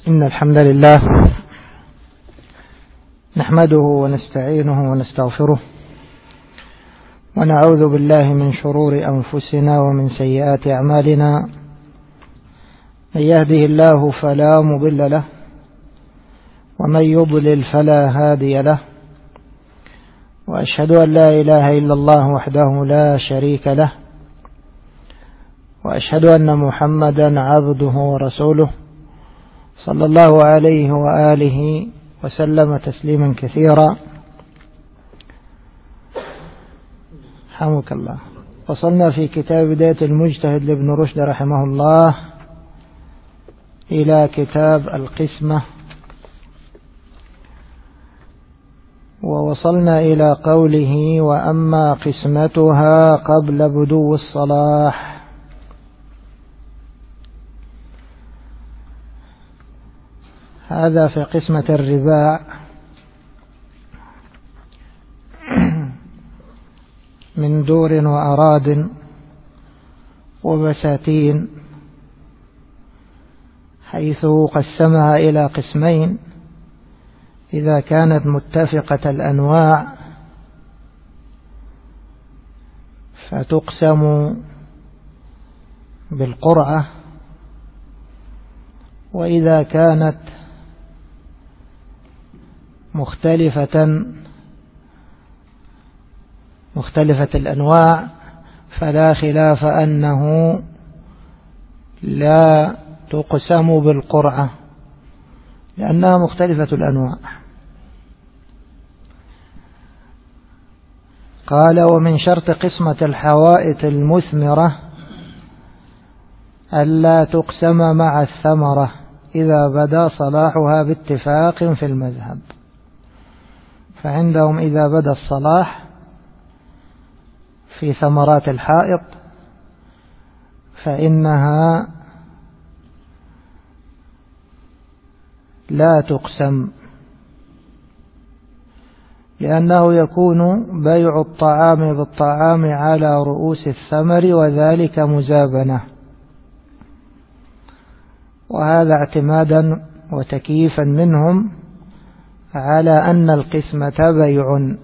إن الحمد لله نحمده ونستعينه ونستغفره ونعوذ بالله من شرور أنفسنا ومن سيئات أعمالنا. من يهده الله فلا مضل له ومن يضلل فلا هادي له، وأشهد أن لا إله إلا الله وحده لا شريك له، وأشهد أن محمدا عبده ورسوله صلى الله عليه وآله وسلم تسليما كثيرا. حمك الله. وصلنا في كتاب بداية المجتهد لابن رشد رحمه الله إلى كتاب القسمة، ووصلنا إلى قوله: وأما قسمتها قبل بدو الصلاح. هذا في قسمة الرباع من دور وأراد وبساتين، حيث قسمها إلى قسمين: إذا كانت متفقة الأنواع فتقسم بالقرعة، وإذا كانت مختلفة الأنواع فلا خلاف أنه لا تقسم بالقرعة لأنها مختلفة الأنواع. قال: ومن شرط قسمة الحوائط المثمرة ألا تقسم مع الثمرة إذا بدا صلاحها باتفاق في المذهب. فعندهم إذا بدا الصلاح في ثمرات الحائط فإنها لا تقسم، لأنه يكون بيع الطعام بالطعام على رؤوس الثمر، وذلك مزابنة، وهذا اعتمادا وتكييفا منهم على أن القسمة بيع،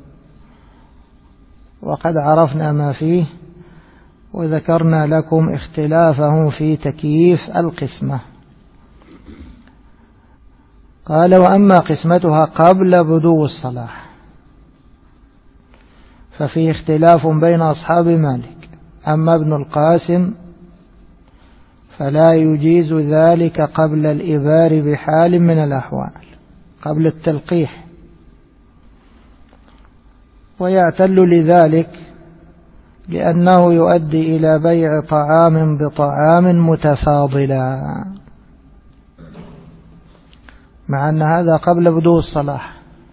وقد عرفنا ما فيه وذكرنا لكم اختلافهم في تكييف القسمة. قال: وأما قسمتها قبل بدو الصلاح ففيه اختلاف بين أصحاب مالك. أما ابن القاسم فلا يجيز ذلك قبل الإبار بحال من الأحوال، قبل التلقيح، ويعتل لذلك لأنه يؤدي إلى بيع طعام بطعام متفاضلا، مع أن هذا قبل بدو الصلاح،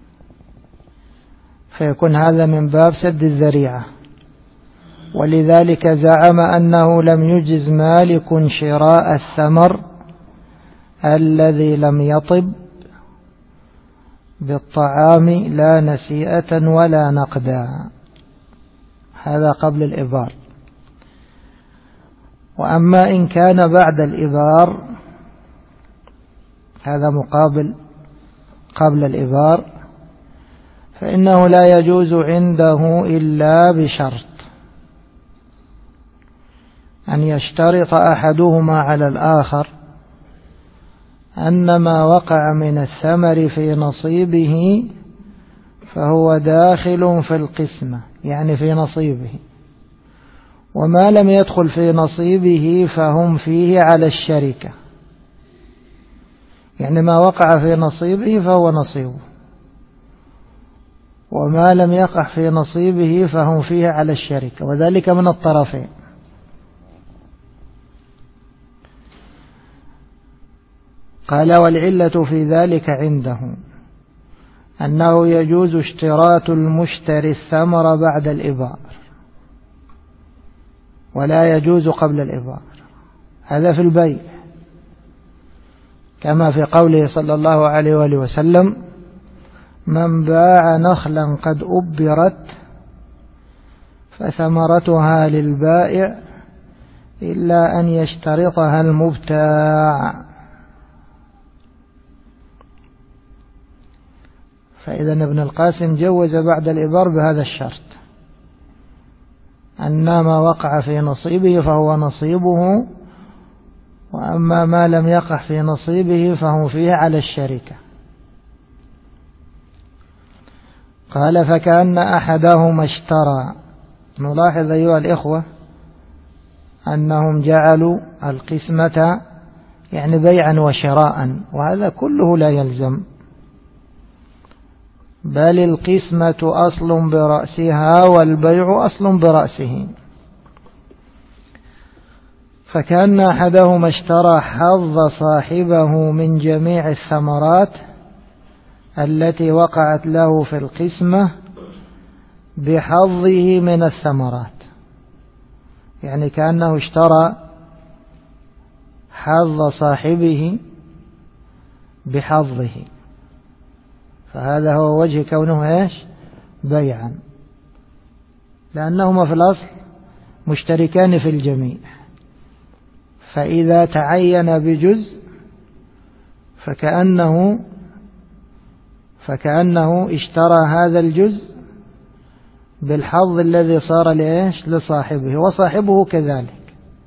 فيكون هذا من باب سد الذريعة. ولذلك زعم أنه لم يجز مالك شراء الثمر الذي لم يطب بالطعام لا نسيئة ولا نقدا، هذا قبل الإبار. وأما إن كان بعد الإبار، هذا مقابل قبل الإبار، فإنه لا يجوز عنده إلا بشرط: أن يشترط أحدهما على الآخر أن ما وقع من الثمر في نصيبه فهو داخل في القسمة، يعني في نصيبه، وما لم يدخل في نصيبه فهم فيه على الشركة، يعني ما وقع في نصيبه فهو نصيبه، وما لم يقع في نصيبه فهم فيه على الشركة، وذلك من الطرفين. قال: والعلة في ذلك عنده أنه يجوز اشتراط المشتري الثمر بعد الإبار، ولا يجوز قبل الإبار. هذا في البيع، كما في قوله صلى الله عليه وآله وسلم: من باع نخلا قد أبرت فثمرتها للبائع إلا أن يشترطها المبتاع. فإذا ابن القاسم جوز بعد الإبار بهذا الشرط، أن ما وقع في نصيبه فهو نصيبه، وأما ما لم يقع في نصيبه فهو فيه على الشركة. قال فكأن أحدهما اشترى. نلاحظ أيها الإخوة أنهم جعلوا القسمة يعني بيعا وشراء، وهذا كله لا يلزم، بل القسمة أصل برأسها والبيع أصل برأسه. فكأن أحدهما اشترى حظ صاحبه من جميع الثمرات التي وقعت له في القسمة بحظه من الثمرات، يعني كأنه اشترى حظ صاحبه بحظه، فهذا هو وجه كونه ايش؟ بيعا، لأنهما في الأصل مشتركان في الجميع، فإذا تعين بجزء فكأنه اشترى هذا الجزء بالحظ الذي صار لإيش؟ لصاحبه، وصاحبه كذلك.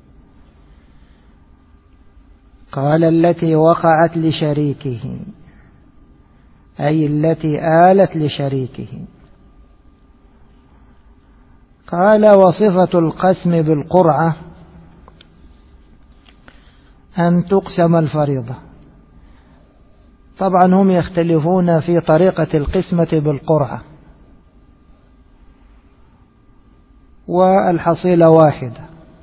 قال التي وقعت لشريكه، أي التي آلت لشريكه. قال وصفة القسم بالقرعة أن تقسم الفريضة. طبعا هم يختلفون في طريقة القسمة بالقرعة، والحصيلة واحدة.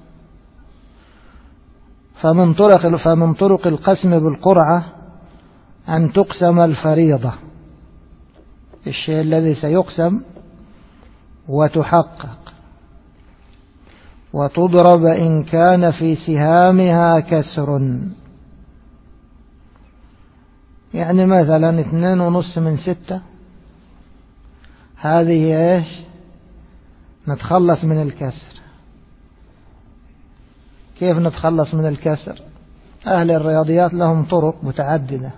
فمن طرق القسم بالقرعة أن تقسم الفريضة، الشيء الذي سيقسم، وتحقق وتضرب إن كان في سهامها كسر. يعني مثلا 2.5 من 6، هذه ايش؟ نتخلص من الكسر. كيف نتخلص من الكسر؟ أهل الرياضيات لهم طرق متعددة.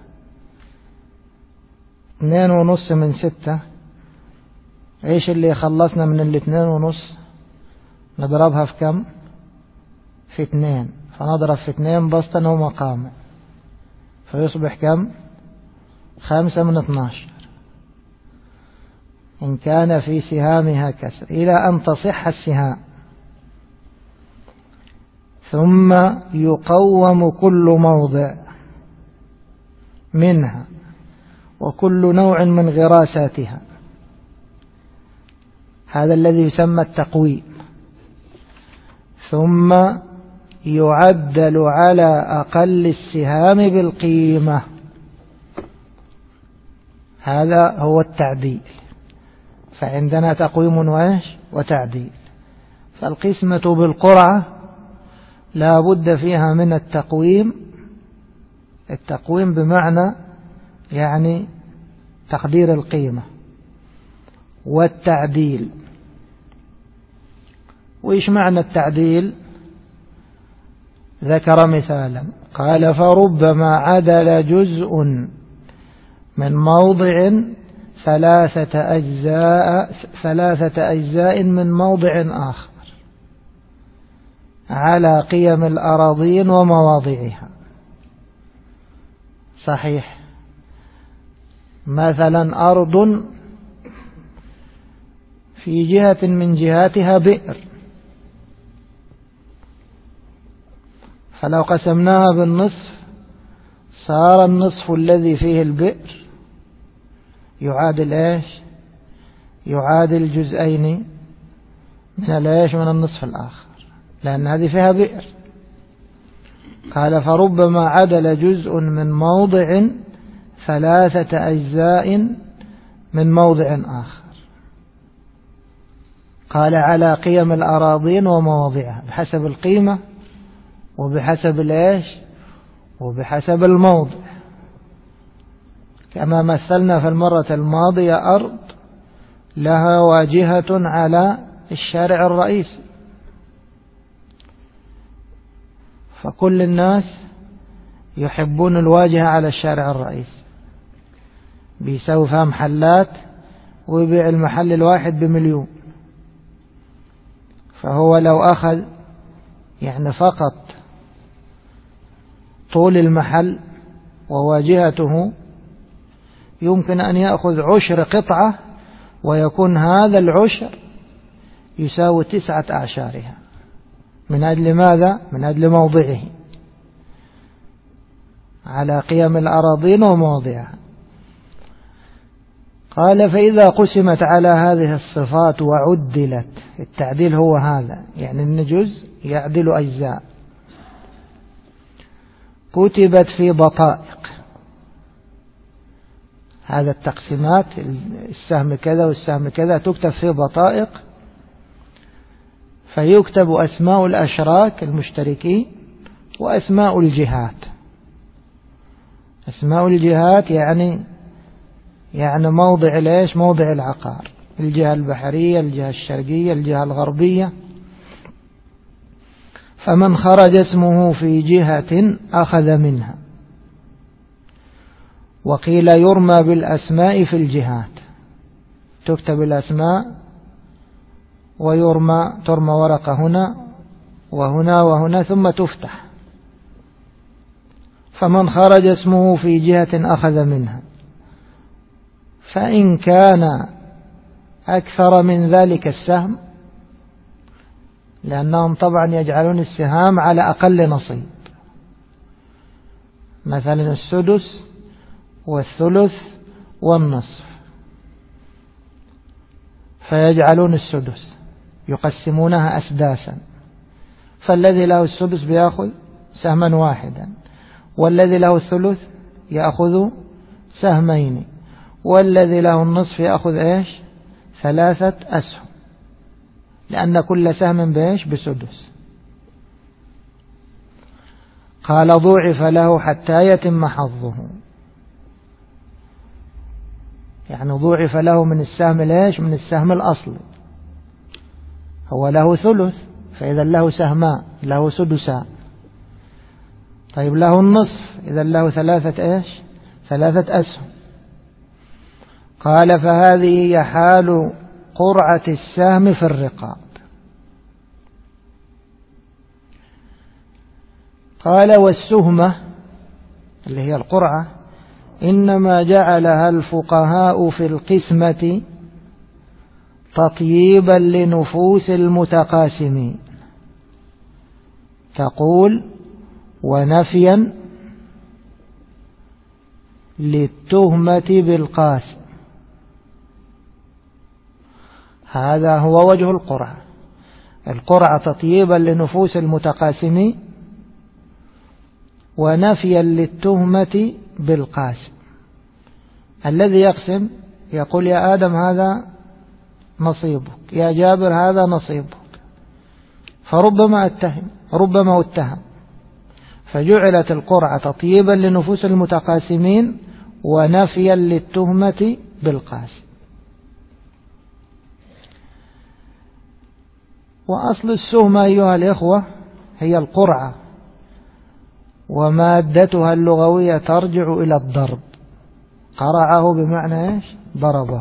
2.5 من 6، ايش اللي خلصنا من 2.5؟ نضربها في كم؟ في 2، فنضرب في 2 بسطا ومقاما، فيصبح كم؟ 5 من 12 إن كان في سهامها كسر، إلى أن تصح السهام. ثم يقوم كل موضع منها وكل نوع من غراساتها، هذا الذي يسمى التقويم. ثم يعدل على أقل السهام بالقيمة، هذا هو التعديل. فعندنا تقويم وتعديل. فالقسمة بالقرعة لا بد فيها من التقويم بمعنى يعني تقدير القيمة، والتعديل. وإيش معنى التعديل؟ ذكر مثالا، قال فربما عدل جزء من موضع 3 أجزاء من موضع آخر على قيم الأراضين ومواضعها. صحيح، مثلا أرض في جهة من جهاتها بئر، فلو قسمناها بالنصف صار النصف الذي فيه البئر يعادل ايش؟ يعادل جزئين من النصف الآخر، لأن هذه فيها بئر. قال فربما عدل جزء من موضع 3 أجزاء من موضع آخر. قال على قيم الأراضين ومواضعها، بحسب القيمة وبحسب الايش؟ وبحسب الموضع. كما مثلنا في المرة الماضية أرض لها واجهة على الشارع الرئيسي، فكل الناس يحبون الواجهة على الشارع الرئيسي، بيساوي فيها محلات ويبيع المحل الواحد ب1,000,000. فهو لو أخذ يعني فقط طول المحل وواجهته يمكن أن يأخذ 10 قطعة ويكون هذا العشر يساوي 9 أعشارها. من أجل ماذا؟ من أجل موضعه على قيم الأراضين ومواضعها. قال فإذا قسمت على هذه الصفات وعدلت، التعديل هو هذا، يعني أن جزء يعدل أجزاء، كتبت في بطائق. هذا التقسيمات السهم كذا والسهم كذا تكتب في بطائق، فيكتب أسماء الأشراك المشتركين وأسماء الجهات. أسماء الجهات يعني موضع ليش؟ موضع العقار، الجهة البحرية، الجهة الشرقية، الجهة الغربية. فمن خرج اسمه في جهة أخذ منها. وقيل يرمى بالأسماء في الجهات، تكتب الأسماء ترمى ورقة هنا وهنا وهنا ثم تفتح. فمن خرج اسمه في جهة أخذ منها، فإن كان أكثر من ذلك السهم، لأنهم طبعا يجعلون السهام على أقل نصيب، مثلا السدس والثلث والنصف، فيجعلون السدس يقسمونها أسداسا، فالذي له السدس بيأخذ سهما واحدا، والذي له الثلث يأخذ سهمين، والذي له النصف يأخذ 3 أسهم، لأن كل سهم بسدس. قال ضُعف له حتى يتم حظه، يعني ضُعف له من السهم من السهم الأصلي. هو له ثلث، فإذا له سهمان له سدسان. طيب له النصف، إذا له 3 أسهم. قال فهذه هي حال قرعة السهم في الرقاب. قال والسهمة اللي هي القرعة إنما جعلها الفقهاء في القسمة تطييبا لنفوس المتقاسمين، تقول ونفيا للتهمة بالقاسم. هذا هو وجه القرعة. القرعة تطييبا لنفوس المتقاسمين ونفيا للتهمة بالقاسم. الذي يقسم يقول يا آدم هذا نصيبك، يا جابر هذا نصيبك، فربما اتهم. فجعلت القرعة تطييبا لنفوس المتقاسمين ونفيا للتهمة بالقاسم. وأصل السهمة أيها الإخوة هي القرعة، ومادتها اللغوية ترجع إلى الضرب. قرعه بمعنى ضربه،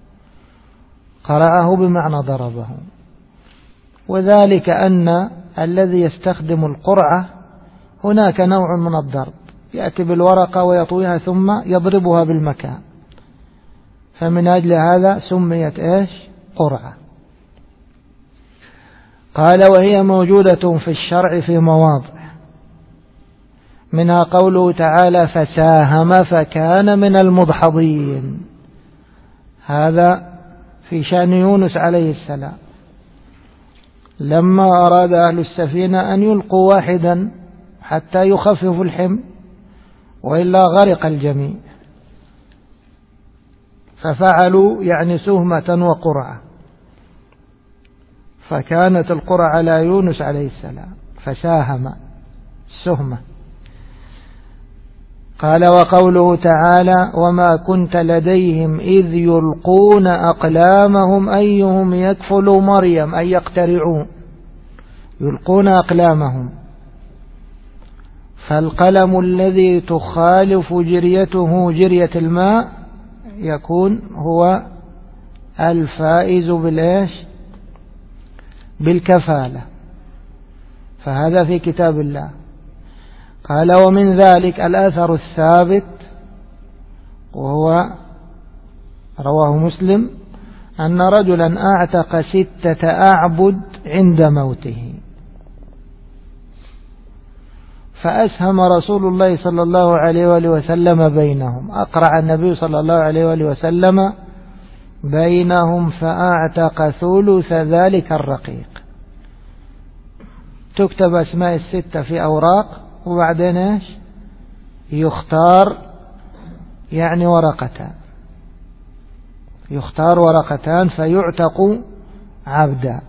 قرعه بمعنى ضربه. وذلك أن الذي يستخدم القرعة هناك نوع من الضرب، يأتي بالورقة ويطويها ثم يضربها بالمكان، فمن أجل هذا سميت قرعة. قال وهي موجودة في الشرع في مواضع، منها قوله تعالى فساهم فكان من المدحضين، هذا في شأن يونس عليه السلام، لما أراد أهل السفينة أن يلقوا واحدا حتى يخففوا الحمل وإلا غرق الجميع، ففعلوا سهمة وقرعة، فكانت القرعة على يونس عليه السلام فساهم السهمة. قال وقوله تعالى وما كنت لديهم إذ يلقون أقلامهم أيهم يكفل مريم، أي يقترعون، يلقون أقلامهم. فالقلم الذي تخالف جريته جرية الماء يكون هو الفائز بالإيش؟ بالكفالة. فهذا في كتاب الله. قال ومن ذلك الأثر الثابت وهو رواه مسلم أن رجلا أعتق 6 أعبد عند موته، فأسهم رسول الله صلى الله عليه وآله وسلم بينهم، أقرع النبي صلى الله عليه وآله وسلم بينهم فأعتق ثلث ذلك الرقيق. تكتب أسماء 6 في أوراق وبعدين إيش؟ يختار يعني ورقتان، يختار ورقتان فيعتق عبدا.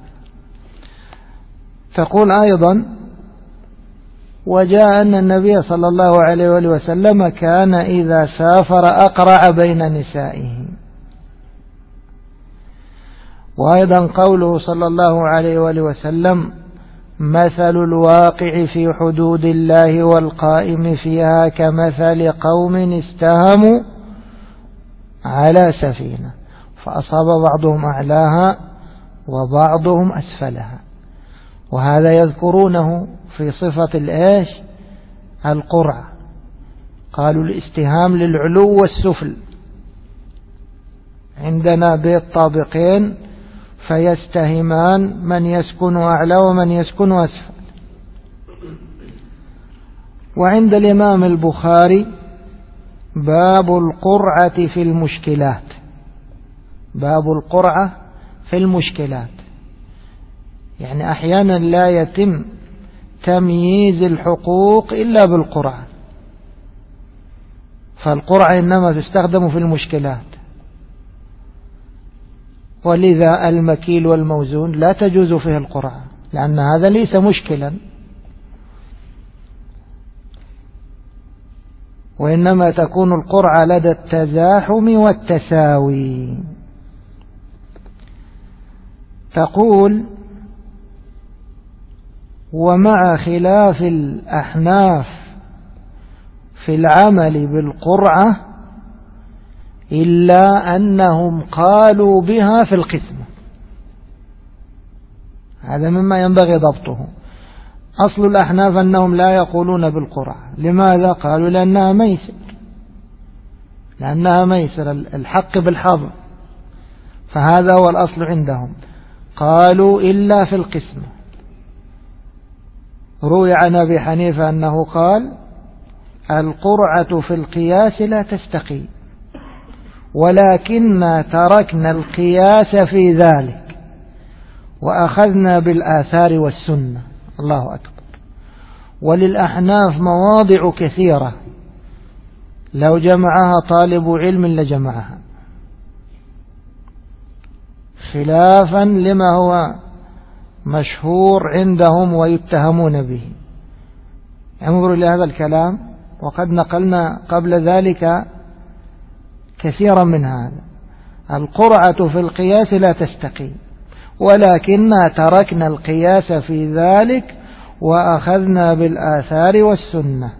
تقول أيضا وجاء أن النبي صلى الله عليه وآله وسلم كان إذا سافر أقرع بين نسائه. وأيضا قوله صلى الله عليه وآله وسلم مثل الواقع في حدود الله والقائم فيها كمثل قوم استهموا على سفينة فأصاب بعضهم أعلاها وبعضهم أسفلها. وهذا يذكرونه في صفة الإيش؟ القرعة. قالوا الاستهام للعلو والسفل. عندنا بيت طابقين فيستهمان من يسكن أعلى ومن يسكن أسفل. وعند الإمام البخاري باب القرعة في المشكلات، باب القرعة في المشكلات، يعني أحيانا لا يتم تمييز الحقوق إلا بالقرعة، فالقرعة إنما تستخدم في المشكلات. ولذا المكيل والموزون لا تجوز فيه القرعة لأن هذا ليس مشكلا، وإنما تكون القرعة لدى التزاحم والتساوي. تقول ومع خلاف الأحناف في العمل بالقرعة إلا أنهم قالوا بها في القسمة. هذا مما ينبغي ضبطه. أصل الأحناف أنهم لا يقولون بالقرعة. لماذا؟ قالوا لأنها ميسر، لأنها ميسر الحق بالحظ، فهذا هو الأصل عندهم. قالوا إلا في القسمة. روي عن أبي حنيفة أنه قال القرعة في القياس لا تستقيم ولكننا تركنا القياس في ذلك وأخذنا بالآثار والسنة. الله أكبر. وللأحناف مواضع كثيرة لو جمعها طالب علم لجمعها، خلافا لما هو مشهور عندهم ويتهمون به. انظروا لهذا الكلام، وقد نقلنا قبل ذلك كثيرا من هذا. القرعة في القياس لا تستقيم ولكننا تركنا القياس في ذلك وأخذنا بالآثار والسنة.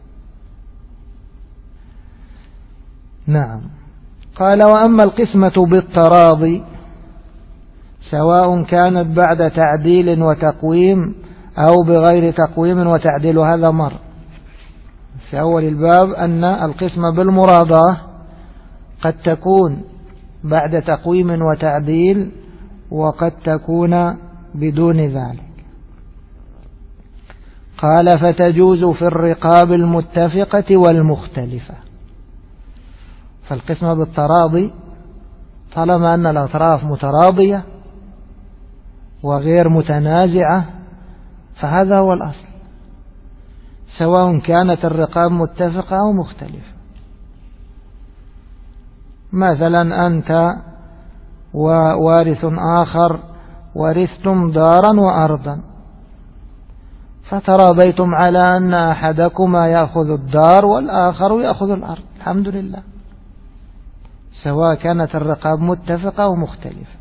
نعم. قال وأما القسمة بالتراضي سواء كانت بعد تعديل وتقويم أو بغير تقويم وتعديل. هذا مر في أول الباب أن القسمة بالمراضاة قد تكون بعد تقويم وتعديل وقد تكون بدون ذلك. قال فتجوز في الرقاب المتفقة والمختلفة. فالقسمة بالتراضي طالما أن الأطراف متراضية وغير متنازعة فهذا هو الأصل، سواء كانت الرقاب متفقة أو مختلفة. مثلا أنت ووارث آخر ورثتم دارا وأرضا، فتراضيتم على أن أحدكما يأخذ الدار والآخر يأخذ الأرض، الحمد لله، سواء كانت الرقاب متفقة أو مختلفة،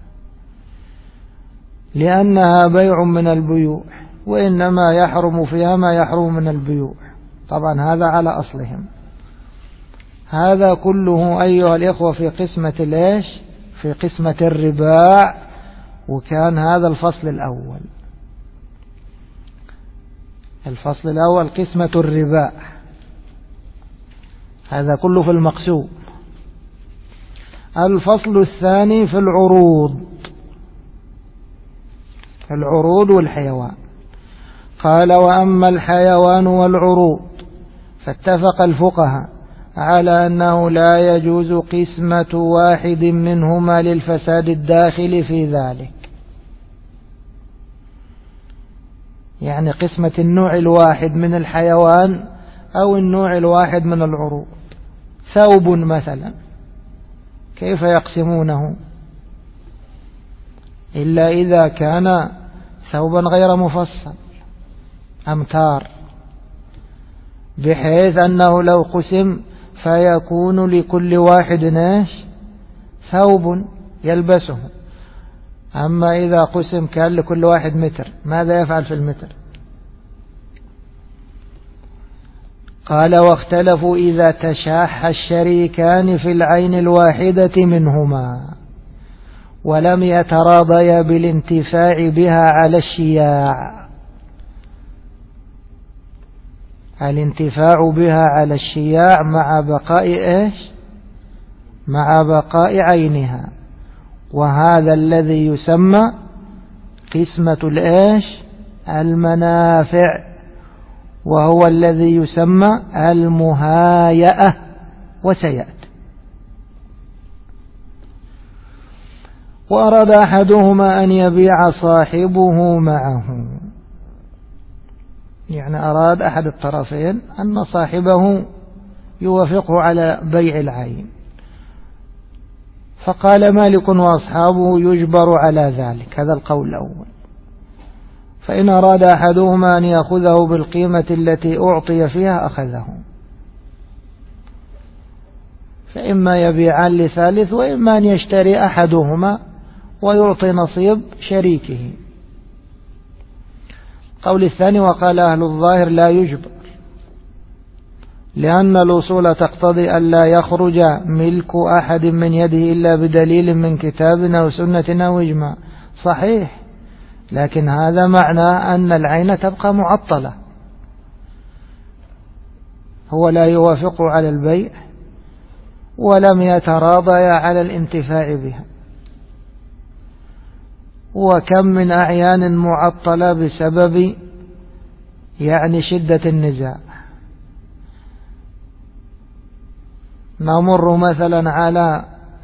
لأنها بيع من البيوع، وإنما يحرم فيها ما يحرم من البيوع. طبعا هذا على أصلهم. هذا كله أيها الإخوة في قسمة الإيش؟ في قسمة الرباع، وكان هذا الفصل الأول. الفصل الأول قسمة الرباع، هذا كله في المقسوم. الفصل الثاني في العروض، العروض والحيوان. قال: وأما الحيوان والعروض فاتفق الفقهاء على أنه لا يجوز قسمة واحد منهما للفساد الداخل في ذلك. يعني قسمة النوع الواحد من الحيوان أو النوع الواحد من العروض. ثوب مثلا كيف يقسمونه؟ إلا إذا كان ثوبا غير مفصل، أمتار، بحيث أنه لو قسم فيكون لكل واحد ثوب يلبسه. أما إذا قسم كان لكل واحد متر، ماذا يفعل في المتر؟ قال: واختلفوا إذا تشاح الشريكان في العين الواحدة منهما ولم يتراضيا بالانتفاع بها على الشياع. الانتفاع بها على الشياع مع بقاء مع بقاء عينها، وهذا الذي يسمى قسمة المنافع، وهو الذي يسمى المهايئة، وسيأتي. وأراد أحدهما أن يبيع صاحبه معه، يعني أراد أحد الطرفين أن صاحبه يوافقه على بيع العين، فقال مالك وأصحابه يجبر على ذلك، هذا القول الأول. فإن أراد أحدهما أن يأخذه بالقيمة التي أعطي فيها أخذه، فإما يبيعان لثالث، وإما أن يشتري أحدهما ويعطي نصيب شريكه. قول الثاني: وقال أهل الظاهر لا يجبر، لأن الأصول تقتضي أن لا يخرج ملك أحد من يده إلا بدليل من كتاب أو سنة أو إجماع. صحيح، لكن هذا معنى أن العين تبقى معطلة، هو لا يوافق على البيع ولم يتراضيا على الانتفاع بها. وكم من أعيان معطلة بسبب شدة النزاع. نمر مثلا على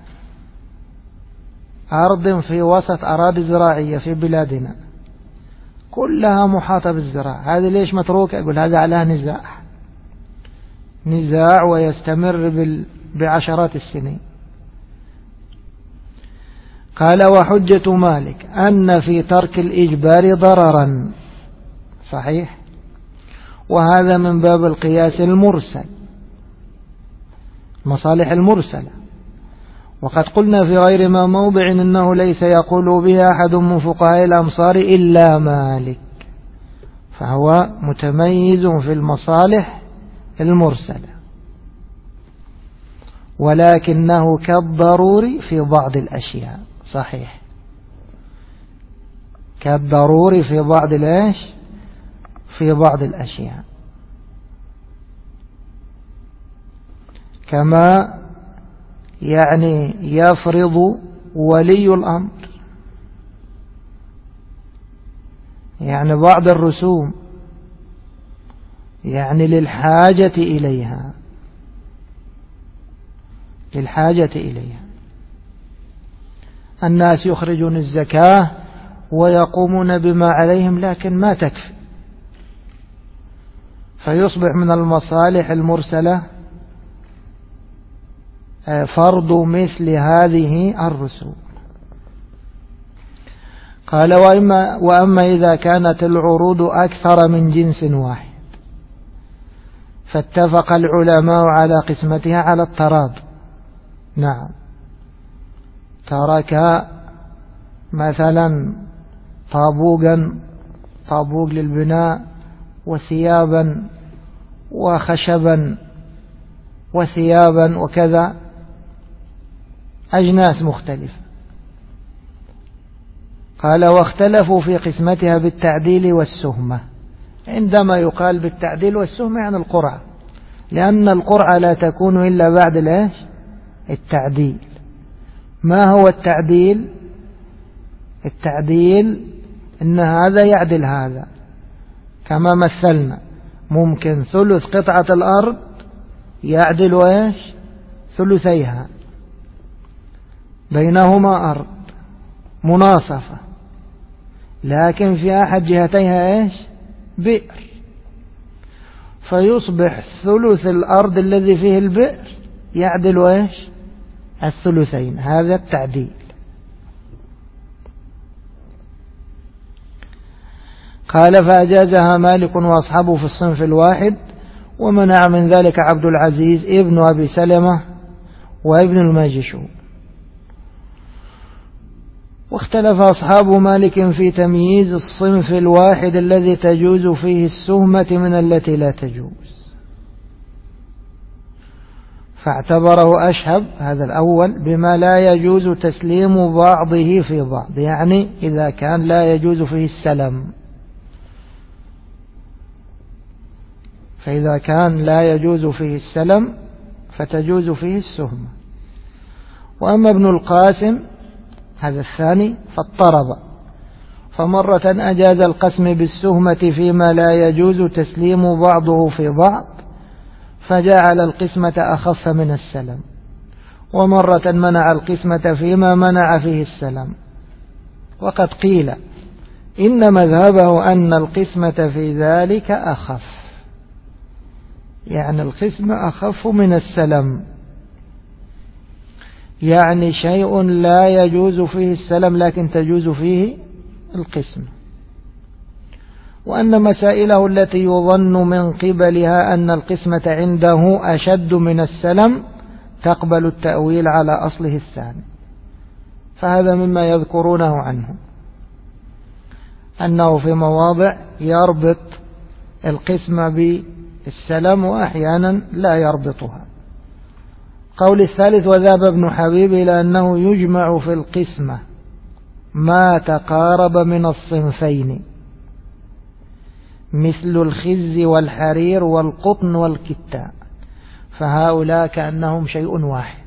أرض في وسط أراضي زراعية في بلادنا كلها محاطة بالزراعة، هذه ليش متروكة؟ يقول هذا عليها نزاع ويستمر بعشرات السنين. قال: وحجة مالك أن في ترك الإجبار ضررا. صحيح، وهذا من باب القياس المرسل، مصالح المرسلة. وقد قلنا في غير ما موضع إنه ليس يقول بها أحد من فقهاء الأمصار إلا مالك، فهو متميز في المصالح المرسلة، ولكنه كالضروري في بعض الأشياء. صحيح، كالضروري في بعض في بعض الأشياء، كما يفرض ولي الأمر بعض الرسوم للحاجة إليها، الناس يخرجون الزكاة ويقومون بما عليهم لكن ما تكفي، فيصبح من المصالح المرسلة فرض مثل هذه الرسوم. قال: وأما إذا كانت العروض أكثر من جنس واحد فاتفق العلماء على قسمتها على التراضي. نعم، ترك مثلا طابوق للبناء وثيابا وخشبا وثيابا وكذا، أجناس مختلفة. قال واختلفوا في قسمتها بالتعديل والسهمة. عندما يقال بالتعديل والسهمة يعني القرعة، لأن القرعة لا تكون إلا بعد التعديل. ما هو التعديل؟ التعديل إن هذا يعدل هذا، كما مثلنا ممكن ثلث قطعة الأرض يعدل ثلثيها، بينهما أرض مناصفة، لكن في أحد جهتيها بئر، فيصبح ثلث الأرض الذي فيه البئر يعدل الثلثين. هذا التعديل. قال فأجازها مالك وأصحابه في الصنف الواحد، ومنع من ذلك عبد العزيز ابن أبي سلمة وابن الماجشون. واختلف أصحاب مالك في تمييز الصنف الواحد الذي تجوز فيه السهمة من التي لا تجوز، فاعتبره أشهب هذا الأول بما لا يجوز تسليم بعضه في بعض، يعني إذا كان لا يجوز فيه السلم، فإذا كان لا يجوز فيه السلم فتجوز فيه السهمة. وأما ابن القاسم هذا الثاني فاضطرب، فمرة أجاز القسم بالسهمة فيما لا يجوز تسليم بعضه في بعض، فجعل القسمة أخف من السلم، ومرة منع القسمة فيما منع فيه السلم. وقد قيل إن مذهبه أن القسمة في ذلك أخف، يعني القسمة أخف من السلم، يعني شيء لا يجوز فيه السلم لكن تجوز فيه القسمة. وأن مسائله التي يظن من قبلها أن القسمة عنده أشد من السلم تقبل التأويل على أصله الثاني. فهذا مما يذكرونه عنه، أنه في مواضع يربط القسمة بالسلم وأحيانا لا يربطها. قول الثالث وذهب ابن حبيب إلى أنه يجمع في القسمة ما تقارب من الصنفين، مثل الخز والحرير والقطن والكتان، فهؤلاء كأنهم شيء واحد.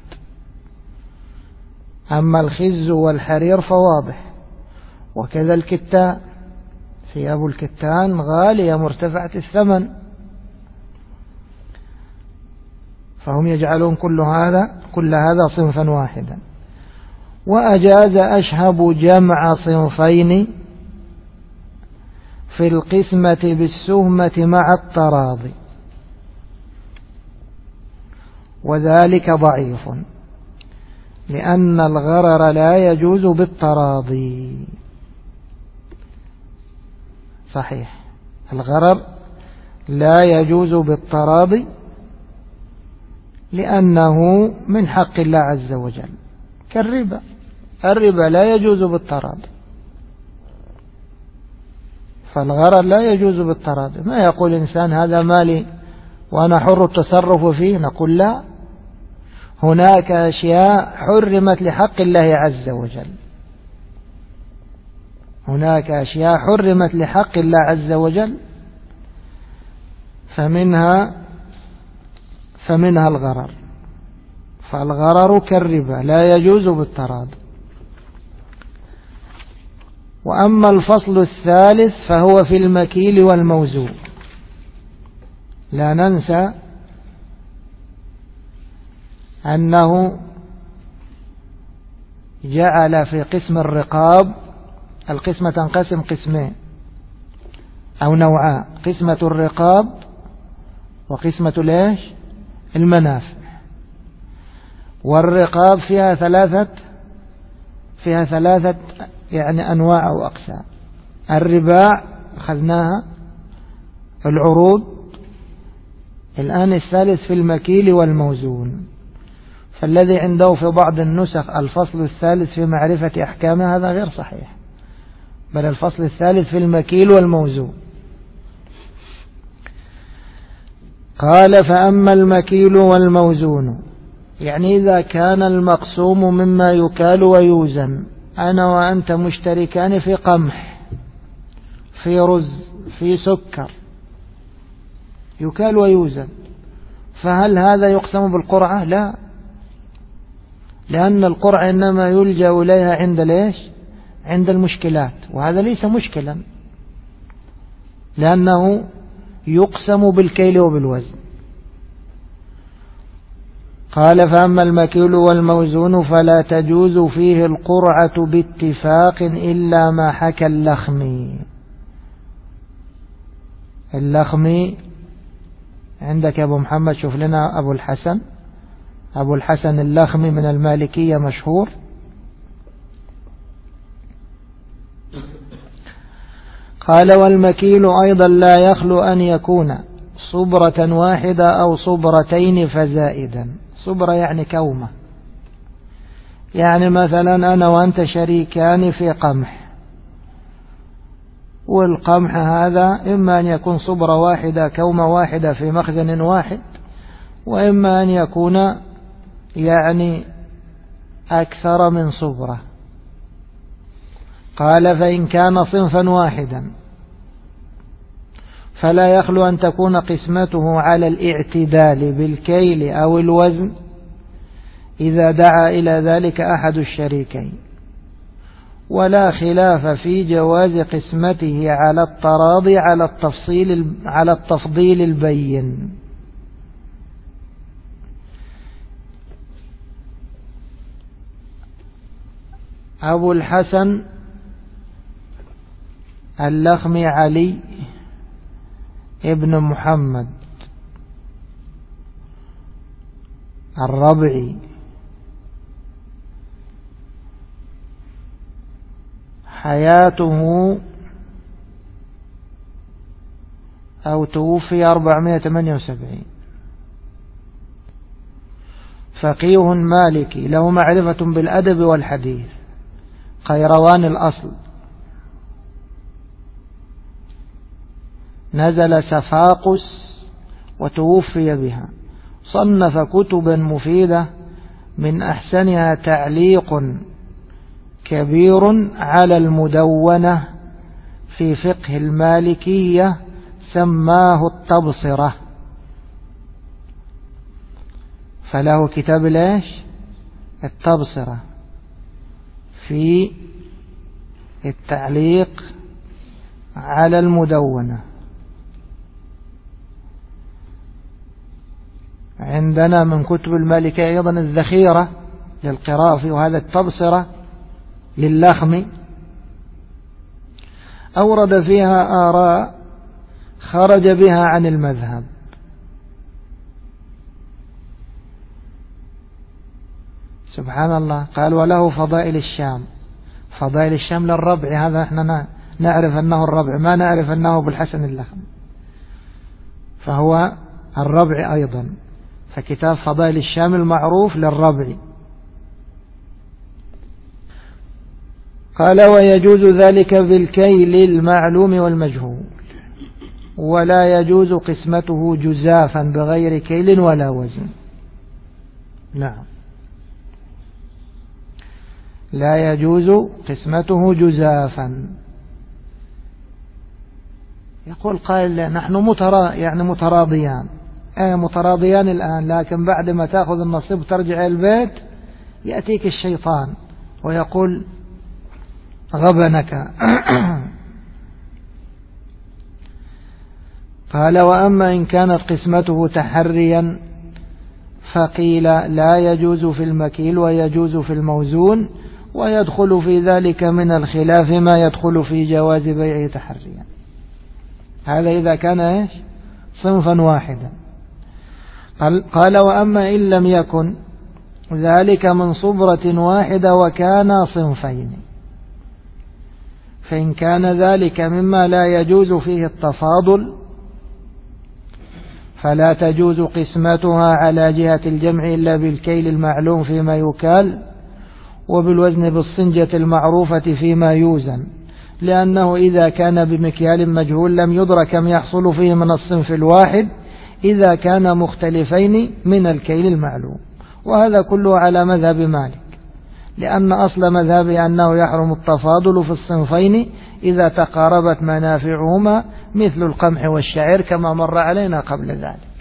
أما الخز والحرير فواضح، وكذا الكتان، ثياب الكتان غالية مرتفعة الثمن، فهم يجعلون كل هذا صنفا واحدا. وأجاز أشهب جمع صنفين في القسمة بالسهمة مع التراضي، وذلك ضعيف، لأن الغرر لا يجوز بالتراضي. صحيح، الغرر لا يجوز بالتراضي لأنه من حق الله عز وجل، كالربا. الربا لا يجوز بالتراضي، فالغرر لا يجوز بالتراضي. ما يقول إنسان هذا مالي وأنا حر التصرف فيه، نقول لا، هناك أشياء حرمت لحق الله عز وجل، هناك أشياء حرمت لحق الله عز وجل، فمنها الغرر، فالغرر كالربا لا يجوز بالتراضي. وأما الفصل الثالث فهو في المكيل والموزون. لا ننسى أنه جعل في قسم الرقاب، القسمة تنقسم قسمين أو نوعان، قسمة الرقاب وقسمة المنافع. والرقاب فيها ثلاثة يعني أنواع أو أقسام. الرباع أخذناها، العروض، الآن الثالث في المكيل والموزون. فالذي عنده في بعض النسخ الفصل الثالث في معرفة أحكامه هذا غير صحيح، بل الفصل الثالث في المكيل والموزون. قال فأما المكيل والموزون، يعني إذا كان المقسوم مما يكال ويوزن، أنا وأنت مشتركان في قمح، في رز، في سكر، يكال ويوزن، فهل هذا يقسم بالقرعة؟ لا، لأن القرعة إنما يلجأ إليها عند ليش؟ عند المشكلات، وهذا ليس مشكلا لأنه يقسم بالكيل وبالوزن. قال فأما المكيل والموزون فلا تجوز فيه القرعة باتفاق إلا ما حكى اللخمي. اللخمي عندك أبو محمد، شوف لنا أبو الحسن. أبو الحسن اللخمي من المالكية مشهور. قال والمكيل أيضا لا يخلو أن يكون صبرة واحدة أو صبرتين فزائدا. صبرة يعني كومة، يعني مثلا أنا وأنت شريكان في قمح، والقمح هذا إما أن يكون صبرة واحدة كومة واحدة في مخزن واحد، وإما أن يكون يعني أكثر من صبرة. قال فإن كان صنفا واحدا فلا يخلو أن تكون قسمته على الاعتدال بالكيل أو الوزن إذا دعا إلى ذلك أحد الشريكين، ولا خلاف في جواز قسمته على التراضي على التفضيل البين. أبو الحسن اللخمي علي ابن محمد الربعي، حياته أو توفي 478، فقيه مالكي له معرفة بالأدب والحديث، قيروان الأصل، نزل سفاقس وتوفي بها، صنف كتبا مفيدة من أحسنها تعليق كبير على المدونة في فقه المالكية سماه التبصرة. فله كتاب ليش؟ التبصرة في التعليق على المدونة. عندنا من كتب المالكية أيضا الذخيرة للقرافي، وهذا التبصرة للخمي، أورد فيها آراء خرج بها عن المذهب. سبحان الله. قال وله فضائل الشام. فضائل الشام للربع، هذا احنا نعرف أنه الربع، ما نعرف أنه أبو الحسن اللخمي، فهو الربع أيضا، فكتاب فضائل الشام المعروف للربع. قال ويجوز ذلك بالكيل المعلوم والمجهول، ولا يجوز قسمته جزافا بغير كيل ولا وزن. نعم، لا يجوز قسمته جزافا. يقول قائل نحن متراضيان، متراضيان الآن، لكن بعد ما تأخذ النصيب ترجع البيت يأتيك الشيطان ويقول غبنك. قال وأما إن كانت قسمته تحريا فقيل لا يجوز في المكيل ويجوز في الموزون، ويدخل في ذلك من الخلاف ما يدخل في جواز بيعه تحريا. هذا إذا كان صنفا واحدا. قال وأما إن لم يكن ذلك من صبرة واحدة وكان صنفين، فإن كان ذلك مما لا يجوز فيه التفاضل فلا تجوز قسمتها على جهة الجمع إلا بالكيل المعلوم فيما يكال، وبالوزن بالصنجة المعروفة فيما يوزن، لأنه إذا كان بمكيال مجهول لم يدرك كم يحصل فيه من الصنف الواحد إذا كان مختلفين من الكيل المعلوم. وهذا كله على مذهب مالك، لأن أصل مذهبه أنه يحرم التفاضل في الصنفين إذا تقاربت منافعهما مثل القمح والشعير كما مر علينا قبل ذلك.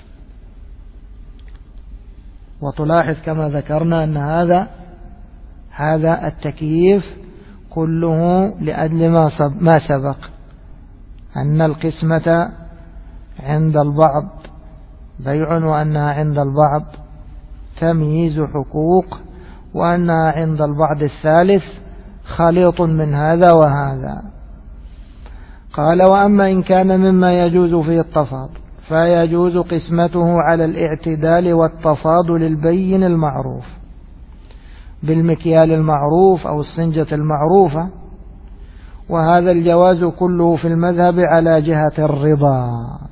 وتلاحظ كما ذكرنا أن هذا التكييف كله لأجل ما سبق، أن القسمة عند البعض بيع، وأنها عند البعض تمييز حقوق، وأنها عند البعض الثالث خليط من هذا وهذا. قال: وأما إن كان مما يجوز فيه التفاضل فيجوز قسمته على الاعتدال والتفاضل البين المعروف بالمكيال المعروف أو الصنجة المعروفة، وهذا الجواز كله في المذهب على جهة الرضا،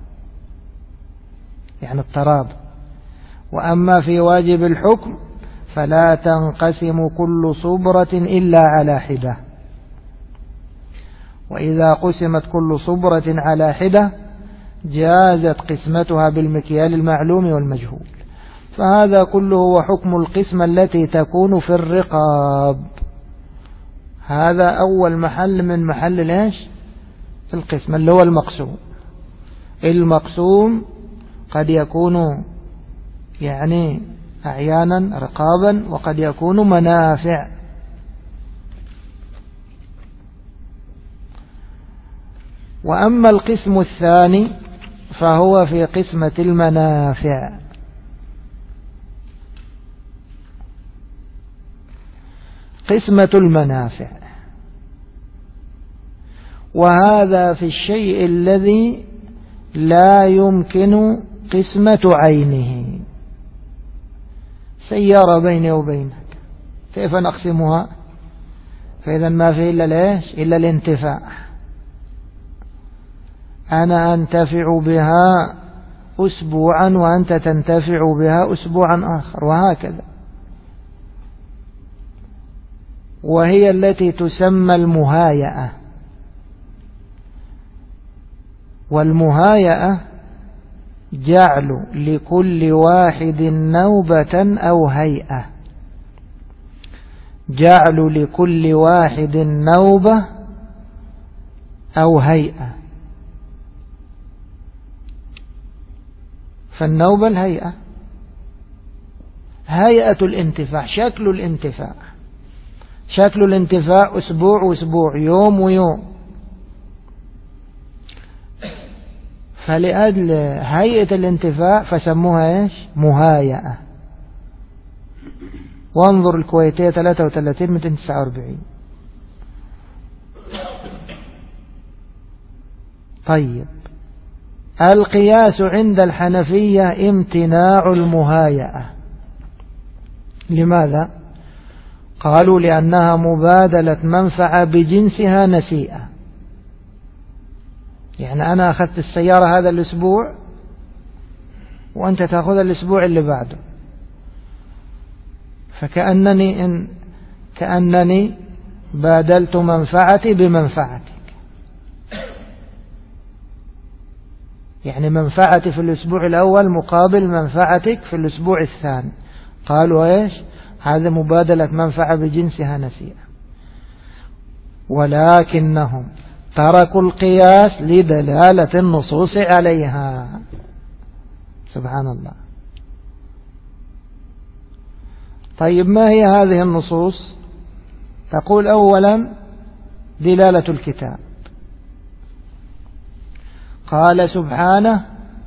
يعني التراضي. وأما في واجب الحكم فلا تنقسم كل صبرة إلا على حدة، وإذا قسمت كل صبرة على حدة جازت قسمتها بالمكيال المعلوم والمجهول. فهذا كله هو حكم القسمة التي تكون في الرقاب. هذا أول محل من محل ليش القسمة، اللي هو المقسوم. المقسوم قد يكون يعني أحيانا رقابا، وقد يكون منافع. وأما القسم الثاني فهو في قسمة المنافع. قسمة المنافع، وهذا في الشيء الذي لا يمكن قسمة عينه. سيارة بيني وبينك، كيف نقسمها؟ فإذا ما فيه إلا ليش؟ إلا الانتفاع. أنا أنتفع بها أسبوعا وأنت تنتفع بها أسبوعا آخر، وهكذا. وهي التي تسمى المهايئة. والمهايئة جعل لكل واحد نوبة أو هيئة، جعل لكل واحد نوبة أو هيئة. فالنوبة الهيئة، هيئة الانتفاع، شكل الانتفاع. شكل الانتفاع أسبوع وأسبوع، يوم ويوم. فلأجل هيئة الانتفاع فسموها إيش؟ مهايئة. وانظر الكويتية 33-249. طيب، القياس عند الحنفية امتناع المهايئة. لماذا؟ قالوا لأنها مبادلة منفعة بجنسها نسيئة. يعني أنا أخذت السيارة هذا الأسبوع وأنت تأخذ الأسبوع اللي بعده، كأنني بادلت منفعتي بمنفعتك. يعني منفعتي في الأسبوع الأول مقابل منفعتك في الأسبوع الثاني. قالوا إيش؟ هذا مبادلة منفعة بجنسها نسيئة. ولكنهم تركوا القياس لدلالة النصوص عليها. سبحان الله. طيب، ما هي هذه النصوص؟ تقول أولا دلالة الكتاب. قال سبحانه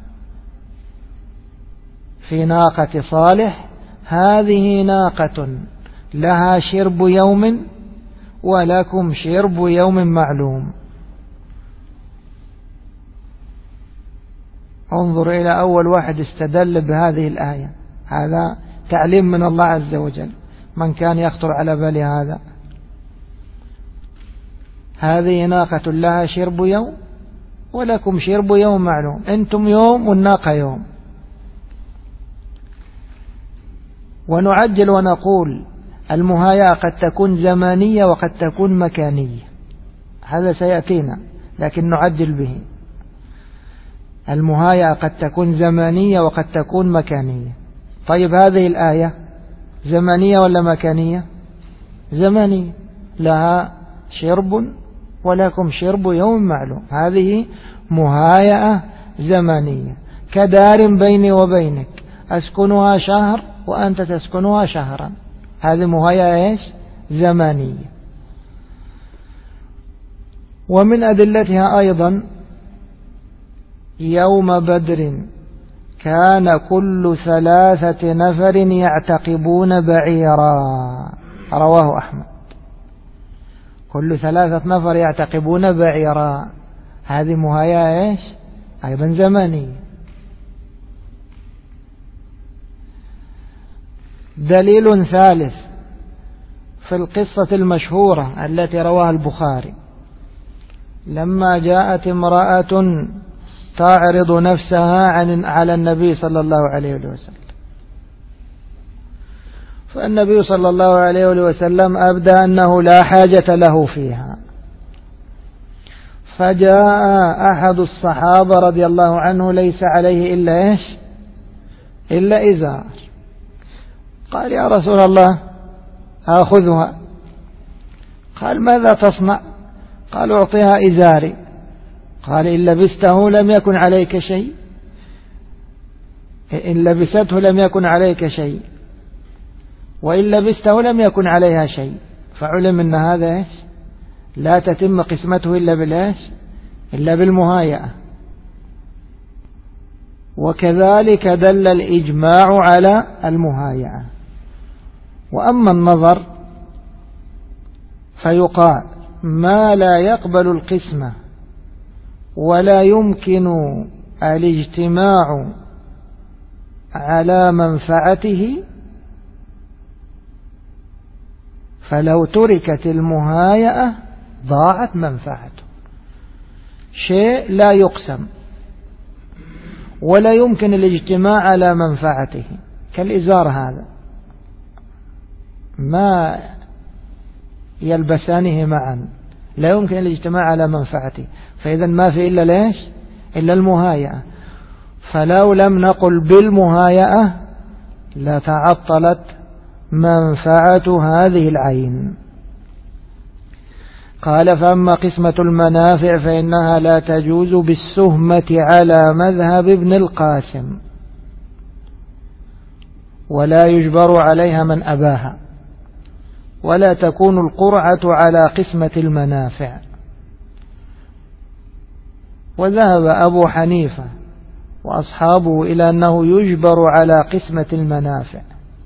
في ناقة صالح: هذه ناقة لها شرب يوم ولكم شرب يوم معلوم. انظر إلى أول واحد استدل بهذه الآية. هذا تعليم من الله عز وجل، من كان يخطر على بالي هذا. هذه ناقة لها شرب يوم ولكم شرب يوم معلوم. أنتم يوم والناقة يوم. ونعجل ونقول المهايئة قد تكون زمانية وقد تكون مكانية، هذا سيأتينا، لكن نعجل به. المهايئة قد تكون زمانية وقد تكون مكانية. طيب هذه الآية زمانية ولا مكانية؟ زمانية، لها شرب ولكم شرب يوم معلوم، هذه مهايئة زمانية. كدار بيني وبينك أسكنها شهر وأنت تسكنها شهرا، هذه مهايئة إيش؟ زمانية. ومن أدلتها أيضا يوم بدر كان كل 3 نفر يعتقبون بعيرا، رواه أحمد. كل 3 نفر يعتقبون بعيرا، هذه مهايئة إيش؟ أيضا زمانية. دليل ثالث في القصة المشهورة التي رواها البخاري، لما جاءت امرأة تعرض نفسها على النبي صلى الله عليه وسلم، فالنبي صلى الله عليه وسلم أبدى أنه لا حاجة له فيها، فجاء أحد الصحابة رضي الله عنه ليس عليه إلا إيش؟ إلا إزار. قال يا رسول الله آخذها. قال ماذا تصنع؟ قال أعطيها إزاري. قال إن لبسته لم يكن عليك شيء، إن لبسته لم يكن عليك شيء، وإن لبسته لم يكن عليها شيء. فعلم أن هذا إيش؟ لا تتم قسمته إلا بالإيش؟ إلا بالمهايئة. وكذلك دل الإجماع على المهايئة. وأما النظر فيقال ما لا يقبل القسمة ولا يمكن الاجتماع على منفعته، فلو تركت المهايئة ضاعت منفعته. شيء لا يقسم ولا يمكن الاجتماع على منفعته كالإزار، هذا ما يلبسانه معا، لا يمكن الاجتماع على منفعته، فإذا ما في إلا ليش؟ إلا المهايئة. فلو لم نقل بالمهايئة لتعطلت منفعة هذه العين. قال فأما قسمة المنافع فإنها لا تجوز بالسهمة على مذهب ابن القاسم، ولا يجبر عليها من أباها، ولا تكون القرعة على قسمة المنافع. وذهب أبو حنيفة وأصحابه إلى أنه يجبر على قسمة المنافع،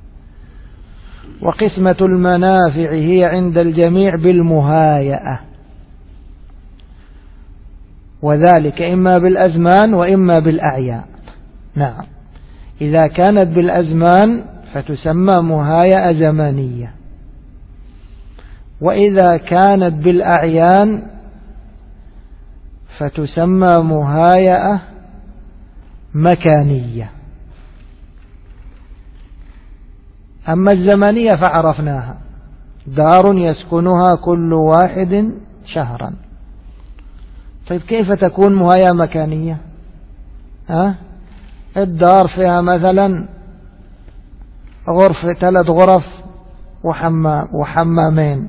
وقسمة المنافع هي عند الجميع بالمهايئة، وذلك إما بالأزمان وإما بالأعيان. نعم، إذا كانت بالأزمان فتسمى مهايئة زمانية، وإذا كانت بالأعيان فتسمى مهايئة مكانية. أما الزمنية فعرفناها، دار يسكنها كل واحد شهرا. طيب كيف تكون مهايئة مكانية؟ الدار فيها مثلا غرفة 3 غرف وحمامين،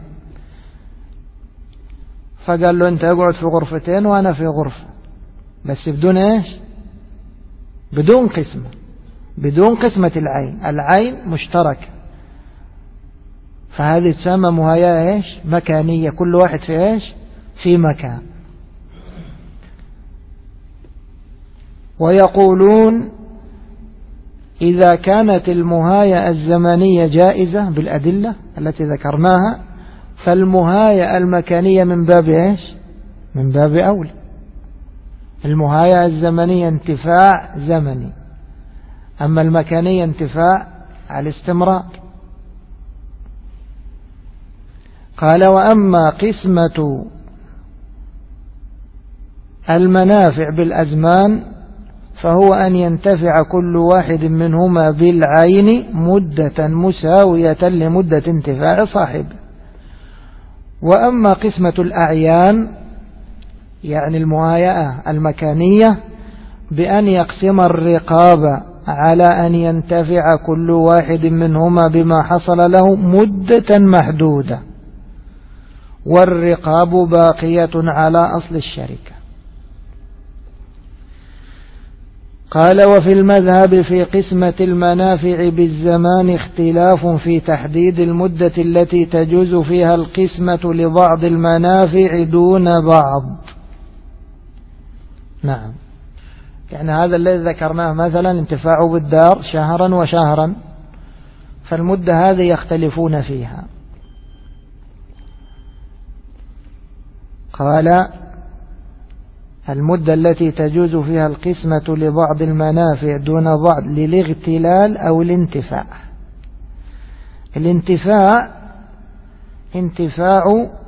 فقال له أنت اقعد في غرفتين وأنا في غرفة، بس بدون إيش؟ بدون قسمة، بدون قسمة العين، العين مشتركة، فهذه تسمى مهايئة إيش؟ مكانية، كل واحد في إيش؟ في مكان. ويقولون إذا كانت المهايئة الزمنية جائزة بالأدلة التي ذكرناها، فالمهايئة المكانية من باب إيش؟ من باب أولى. المهايئة الزمنية انتفاع زمني، أما المكانية انتفاع على الاستمرار. قال وأما قسمة المنافع بالأزمان فهو أن ينتفع كل واحد منهما بالعين مدة مساوية لمدة انتفاع صاحبه. وأما قسمة الأعيان يعني المهايئة المكانية بأن يقسم الرقاب على أن ينتفع كل واحد منهما بما حصل له مدة محدودة، والرقاب باقية على أصل الشركة. قال: وفي المذهب في قسمة المنافع بالزمان اختلاف في تحديد المدة التي تجوز فيها القسمة لبعض المنافع دون بعض. نعم، يعني هذا الذي ذكرناه مثلا انتفاع بالدار شهرا وشهرا، فالمدة هذه يختلفون فيها. قال: المدة التي تجوز فيها القسمة لبعض المنافع دون بعض للاغتلال أو الانتفاع. الانتفاع انتفاع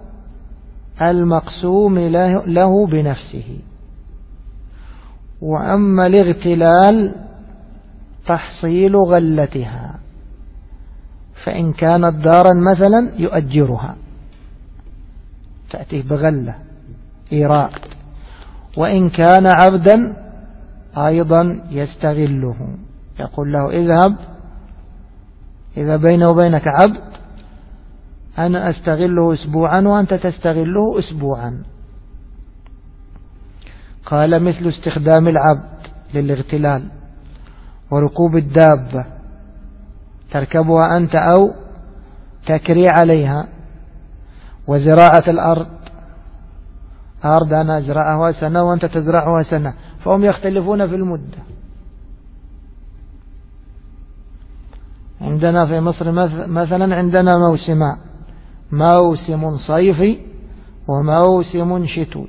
المقسوم له بنفسه، وأما الاغتلال تحصيل غلتها، فإن كانت دارا مثلا يؤجرها تأتيه بغلة إيراء، وإن كان عبدا أيضا يستغله، يقول له: اذهب، إذا بيني وبينك عبد أنا أستغله أسبوعا وأنت تستغله أسبوعا. قال: مثل استخدام العبد للاغتلال، وركوب الدابة تركبها أنت أو تكري عليها، وزراعة الأرض، أرض أنا أزرعها سنة وأنت تزرعها سنة، فهم يختلفون في المدة. عندنا في مصر مثلا عندنا موسمان: موسم صيفي وموسم شتوي،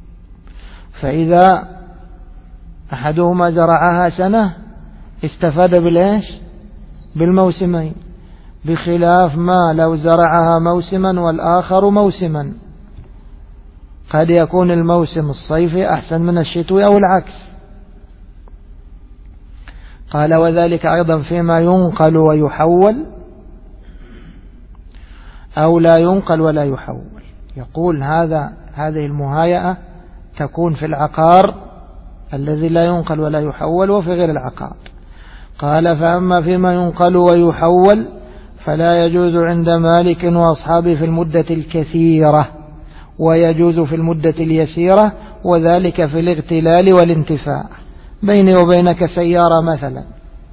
فإذا أحدهما زرعها سنة استفاد بالإيش؟ بالموسمين، بخلاف ما لو زرعها موسما والآخر موسما، قد يكون الموسم الصيفي أحسن من الشتوي أو العكس. قال: وذلك أيضا فيما ينقل ويحول أو لا ينقل ولا يحول. يقول هذه المهايئة تكون في العقار الذي لا ينقل ولا يحول وفي غير العقار. قال: فأما فيما ينقل ويحول فلا يجوز عند مالك وأصحابه في المدة الكثيرة، ويجوز في المدة اليسيرة، وذلك في الاغتلال والانتفاع. بيني وبينك سيارة مثلا،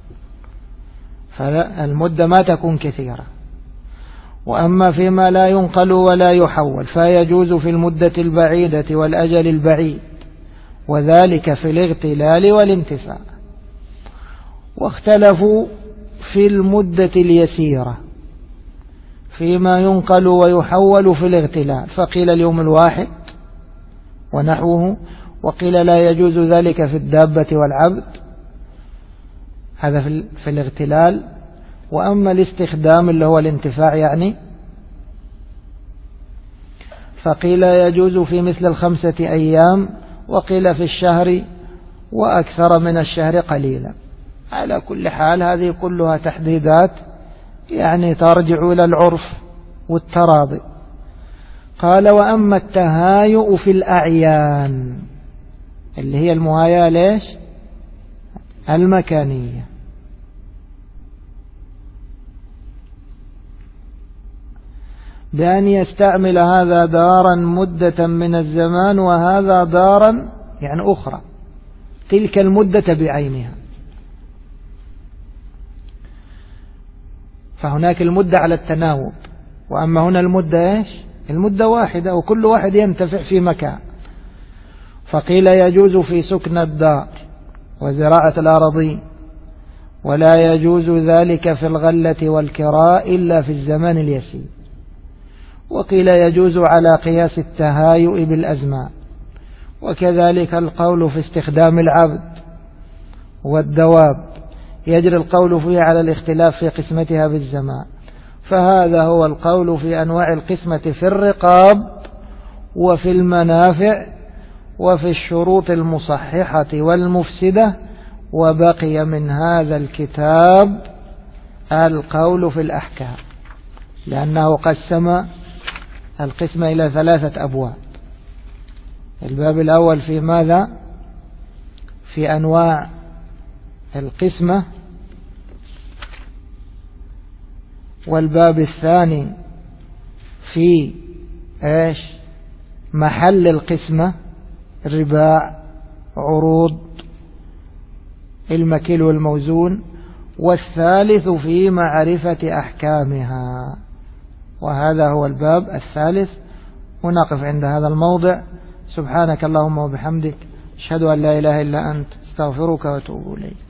فالمدة ما تكون كثيرة. وأما فيما لا ينقل ولا يحول فيجوز في المدة البعيدة والأجل البعيد، وذلك في الاغتلال والانتفاع. واختلفوا في المدة اليسيرة فيما ينقل ويحول في الاغتلال، فقيل اليوم الواحد ونحوه، وقيل لا يجوز ذلك في الدابة والعبد، هذا في الاغتلال. وأما الاستخدام اللي هو الانتفاع يعني، فقيل يجوز في مثل 5 أيام، وقيل في الشهر وأكثر من الشهر قليلا. على كل حال هذه كلها تحديدات يعني ترجع إلى العرف والتراضي. قال: وأما التهايؤ في الأعيان اللي هي المهاية ليش؟ المكانية، بأن يستعمل هذا دارا مدة من الزمان وهذا دارا يعني أخرى، تلك المدة بعينها. فهناك المدة على التناوب، وأما هنا المدة إيش؟ المدة واحدة، وكل واحد ينتفع في مكان. فقيل يجوز في سكن الدار وزراعة الأراضين، ولا يجوز ذلك في الغلة والكراء إلا في الزمان اليسير. وقيل يجوز على قياس التهايؤ بالأزمان. وكذلك القول في استخدام العبد والدواب يجري القول فيه على الاختلاف في قسمتها بالزمان. فهذا هو القول في أنواع القسمة في الرقاب وفي المنافع وفي الشروط المصححة والمفسدة. وبقي من هذا الكتاب القول في الأحكام، لأنه قسم القسمة إلى 3 أبواب. الباب الأول في ماذا؟ في أنواع القسمة، والباب الثاني في إيش محل القسمة، الرباع، عروض، المكيل والموزون، والثالث في معرفة أحكامها. وهذا هو الباب الثالث. ونقف عند هذا الموضع. سبحانك اللهم وبحمدك، أشهد أن لا إله إلا أنت، استغفرك وأتوب إليك.